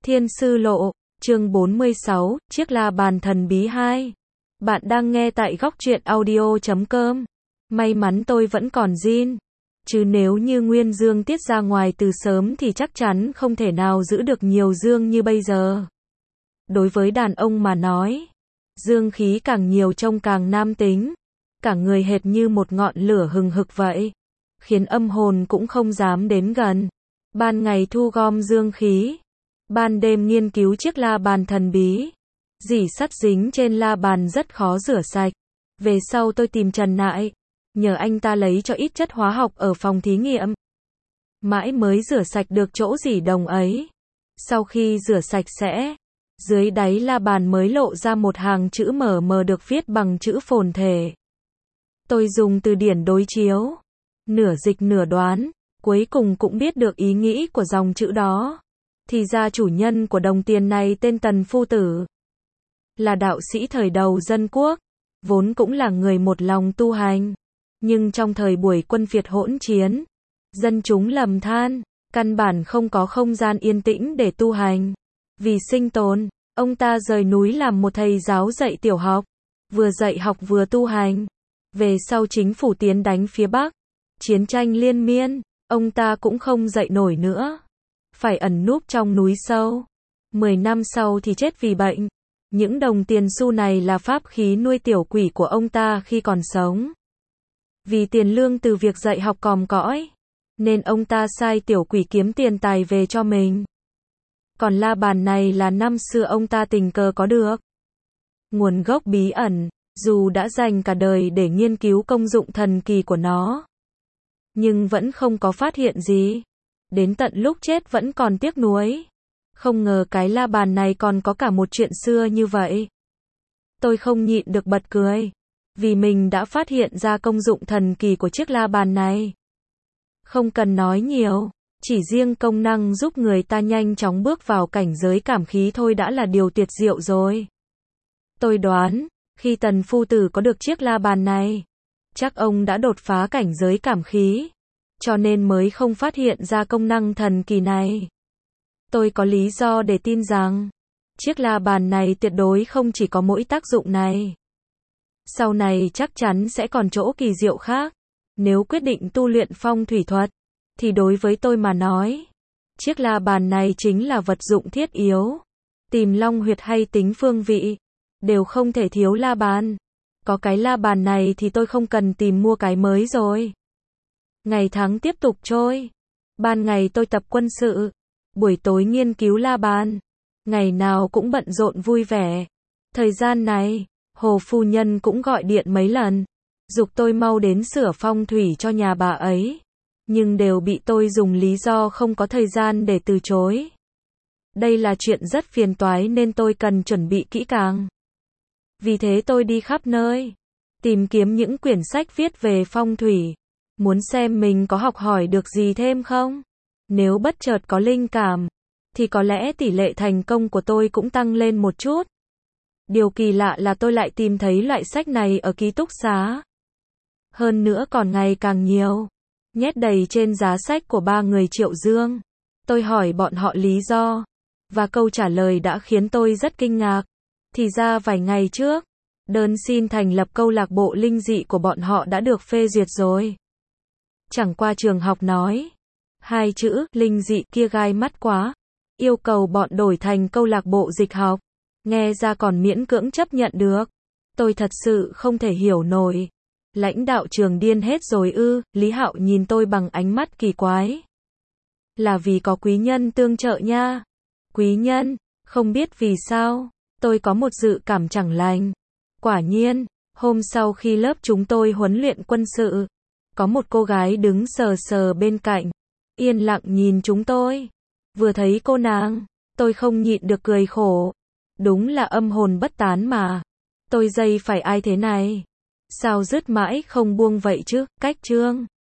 Thiên Sư Lộ, chương 46, chiếc la bàn thần bí 2. Bạn đang nghe tại góc truyện audio.com. May mắn tôi vẫn còn zin. Chứ nếu như Nguyên Dương tiết ra ngoài từ sớm thì chắc chắn không thể nào giữ được nhiều dương như bây giờ. Đối với đàn ông mà nói, dương khí càng nhiều trông càng nam tính. Cả người hệt như một ngọn lửa hừng hực vậy. Khiến âm hồn cũng không dám đến gần. Ban ngày thu gom dương khí. Ban đêm nghiên cứu chiếc la bàn thần bí. Rỉ sắt dính trên la bàn rất khó rửa sạch. Về sau tôi tìm Trần Nại. Nhờ anh ta lấy cho ít chất hóa học ở phòng thí nghiệm. Mãi mới rửa sạch được chỗ rỉ đồng ấy. Sau khi rửa sạch sẽ, dưới đáy la bàn mới lộ ra một hàng chữ mờ mờ được viết bằng chữ phồn thể. Tôi dùng từ điển đối chiếu, nửa dịch nửa đoán, cuối cùng cũng biết được ý nghĩ của dòng chữ đó. Thì ra chủ nhân của đồng tiền này tên Tần Phu Tử, là đạo sĩ thời đầu dân quốc, vốn cũng là người một lòng tu hành. Nhưng trong thời buổi quân Việt hỗn chiến, dân chúng lầm than, căn bản không có không gian yên tĩnh để tu hành. Vì sinh tồn, ông ta rời núi làm một thầy giáo dạy tiểu học, vừa dạy học vừa tu hành. Về sau chính phủ tiến đánh phía Bắc, chiến tranh liên miên, ông ta cũng không dậy nổi nữa, phải ẩn núp trong núi sâu. 10 năm sau thì chết vì bệnh. Những đồng tiền xu này là pháp khí nuôi tiểu quỷ của ông ta khi còn sống. Vì tiền lương từ việc dạy học còm cõi, nên ông ta sai tiểu quỷ kiếm tiền tài về cho mình. Còn la bàn này là năm xưa ông ta tình cờ có được. Nguồn gốc bí ẩn, dù đã dành cả đời để nghiên cứu công dụng thần kỳ của nó, nhưng vẫn không có phát hiện gì. Đến tận lúc chết vẫn còn tiếc nuối. Không ngờ cái la bàn này còn có cả một chuyện xưa như vậy. Tôi không nhịn được bật cười, vì mình đã phát hiện ra công dụng thần kỳ của chiếc la bàn này. Không cần nói nhiều, chỉ riêng công năng giúp người ta nhanh chóng bước vào cảnh giới cảm khí thôi đã là điều tuyệt diệu rồi. Tôi đoán, khi Tần Phu Tử có được chiếc la bàn này, chắc ông đã đột phá cảnh giới cảm khí, cho nên mới không phát hiện ra công năng thần kỳ này. Tôi có lý do để tin rằng, chiếc la bàn này tuyệt đối không chỉ có mỗi tác dụng này. Sau này chắc chắn sẽ còn chỗ kỳ diệu khác. Nếu quyết định tu luyện phong thủy thuật, thì đối với tôi mà nói, chiếc la bàn này chính là vật dụng thiết yếu. Tìm long huyệt hay tính phương vị, đều không thể thiếu la bàn. Có cái la bàn này thì tôi không cần tìm mua cái mới rồi. Ngày tháng tiếp tục trôi. Ban ngày tôi tập quân sự, buổi tối nghiên cứu la bàn. Ngày nào cũng bận rộn vui vẻ. Thời gian này, Hồ phu nhân cũng gọi điện mấy lần, giục tôi mau đến sửa phong thủy cho nhà bà ấy. Nhưng đều bị tôi dùng lý do không có thời gian để từ chối. Đây là chuyện rất phiền toái nên tôi cần chuẩn bị kỹ càng. Vì thế tôi đi khắp nơi, tìm kiếm những quyển sách viết về phong thủy, muốn xem mình có học hỏi được gì thêm không. Nếu bất chợt có linh cảm, thì có lẽ tỷ lệ thành công của tôi cũng tăng lên một chút. Điều kỳ lạ là tôi lại tìm thấy loại sách này ở ký túc xá. Hơn nữa còn ngày càng nhiều, nhét đầy trên giá sách của 3 người Triệu Dương. Tôi hỏi bọn họ lý do, và câu trả lời đã khiến tôi rất kinh ngạc. Thì ra vài ngày trước, đơn xin thành lập câu lạc bộ linh dị của bọn họ đã được phê duyệt rồi. Chẳng qua trường học nói, 2 chữ linh dị kia gai mắt quá, yêu cầu bọn đổi thành câu lạc bộ dịch học. Nghe ra còn miễn cưỡng chấp nhận được. Tôi thật sự không thể hiểu nổi. Lãnh đạo trường điên hết rồi ư? Lý Hạo nhìn tôi bằng ánh mắt kỳ quái. Là vì có quý nhân tương trợ nha. Quý nhân? Không biết vì sao, tôi có một dự cảm chẳng lành. Quả nhiên, hôm sau khi lớp chúng tôi huấn luyện quân sự, có một cô gái đứng sờ sờ bên cạnh, yên lặng nhìn chúng tôi. Vừa thấy cô nàng, tôi không nhịn được cười khổ. Đúng là âm hồn bất tán mà. Tôi dây phải ai thế này? Sao dứt mãi không buông vậy chứ? Cách chương